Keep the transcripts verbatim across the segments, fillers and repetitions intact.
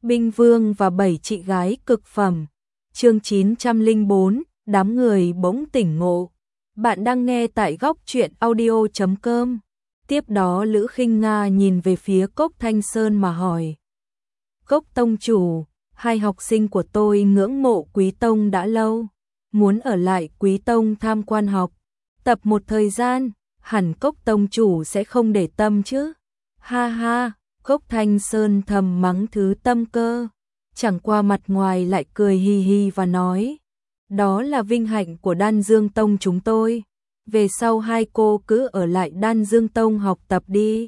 Binh Vương và bảy chị gái cực phẩm. Chương chín trăm lẻ bốn, đám người bỗng tỉnh ngộ. Bạn đang nghe tại góc truyện audio chấm com. Tiếp đó Lữ Khinh Nga nhìn về phía Cốc Thanh Sơn mà hỏi. Cốc tông chủ, hai học sinh của tôi ngưỡng mộ Quý Tông đã lâu, muốn ở lại Quý Tông tham quan học, tập một thời gian, hẳn Cốc tông chủ sẽ không để tâm chứ. Ha ha, Cốc Thanh Sơn thầm mắng thứ tâm cơ, chẳng qua mặt ngoài lại cười hi hi và nói. Đó là vinh hạnh của Đan Dương Tông chúng tôi. Về sau hai cô cứ ở lại Đan Dương Tông học tập đi.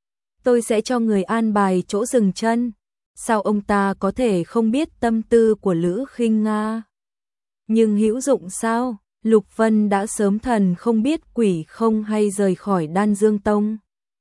Tôi sẽ cho người an bài chỗ dừng chân. Sao ông ta có thể không biết tâm tư của Lữ Khinh Nga? Nhưng hữu dụng sao? Lục Vân đã sớm thần không biết quỷ không hay rời khỏi Đan Dương Tông.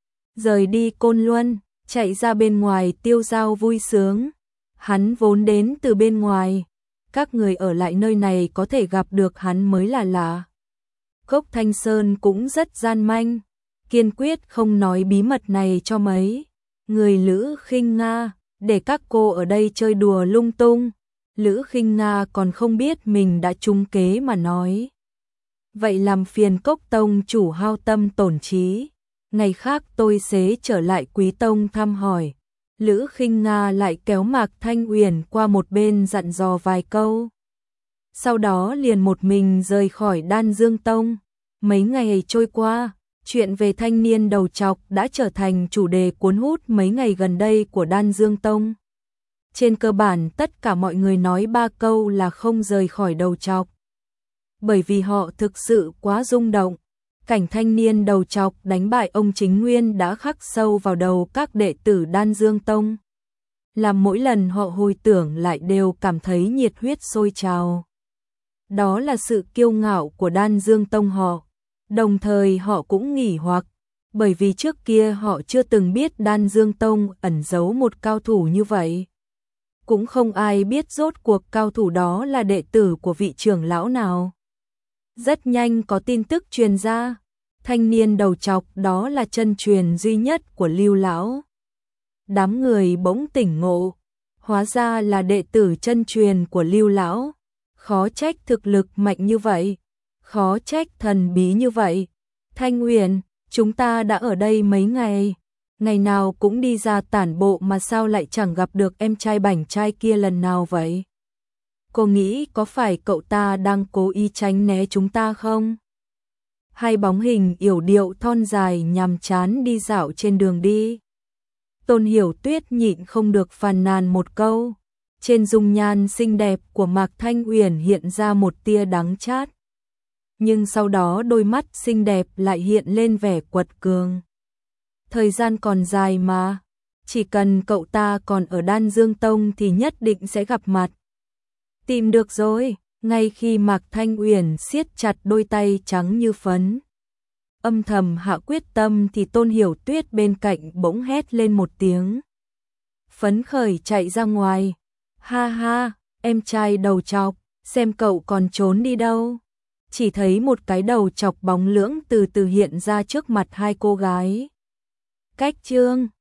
Rời đi Côn Luân, chạy ra bên ngoài tiêu dao vui sướng. Hắn vốn đến từ bên ngoài. Các người ở lại nơi này có thể gặp được hắn mới là lạ. Cốc Thanh Sơn cũng rất gian manh, kiên quyết không nói bí mật này cho mấy người Lữ Khinh Nga, để các cô ở đây chơi đùa lung tung. Lữ Khinh Nga còn không biết mình đã trúng kế mà nói. Vậy làm phiền Cốc tông chủ hao tâm tổn trí, ngày khác tôi sẽ trở lại Quý Tông thăm hỏi. Lữ Khinh Nga lại kéo Mạc Thanh Uyển qua một bên dặn dò vài câu. Sau đó liền một mình rời khỏi Đan Dương Tông. Mấy ngày trôi qua, chuyện về thanh niên đầu trọc đã trở thành chủ đề cuốn hút mấy ngày gần đây của Đan Dương Tông. Trên cơ bản tất cả mọi người nói ba câu là không rời khỏi đầu trọc. Bởi vì họ thực sự quá rung động. Cảnh thanh niên đầu trọc đánh bại ông Chính Nguyên đã khắc sâu vào đầu các đệ tử Đan Dương Tông. Làm mỗi lần họ hồi tưởng lại đều cảm thấy nhiệt huyết sôi trào. Đó là sự kiêu ngạo của Đan Dương Tông họ. Đồng thời họ cũng nghỉ hoặc, bởi vì trước kia họ chưa từng biết Đan Dương Tông ẩn giấu một cao thủ như vậy. Cũng không ai biết rốt cuộc cao thủ đó là đệ tử của vị trưởng lão nào. Rất nhanh có tin tức truyền ra, thanh niên đầu trọc đó là chân truyền duy nhất của Lưu lão. Đám người bỗng tỉnh ngộ, hóa ra là đệ tử chân truyền của Lưu lão. Khó trách thực lực mạnh như vậy, khó trách thần bí như vậy. Thanh Uyển, chúng ta đã ở đây mấy ngày, ngày nào cũng đi ra tản bộ mà sao lại chẳng gặp được em trai bảnh trai kia lần nào vậy? Cô nghĩ có phải cậu ta đang cố ý tránh né chúng ta không? Hai bóng hình yểu điệu thon dài nhàm chán đi dạo trên đường đi. Tôn Hiểu Tuyết nhịn không được phàn nàn một câu. Trên dung nhan xinh đẹp của Mạc Thanh Uyển hiện ra một tia đắng chát. Nhưng sau đó đôi mắt xinh đẹp lại hiện lên vẻ quật cường. Thời gian còn dài mà, chỉ cần cậu ta còn ở Đan Dương Tông thì nhất định sẽ gặp mặt. Tìm được rồi, ngay khi Mạc Thanh Uyển siết chặt đôi tay trắng như phấn, âm thầm hạ quyết tâm thì Tôn Hiểu Tuyết bên cạnh bỗng hét lên một tiếng. Phấn khởi chạy ra ngoài. Ha ha, em trai đầu trọc, xem cậu còn trốn đi đâu. Chỉ thấy một cái đầu trọc bóng lưỡng từ từ hiện ra trước mặt hai cô gái. Cách chương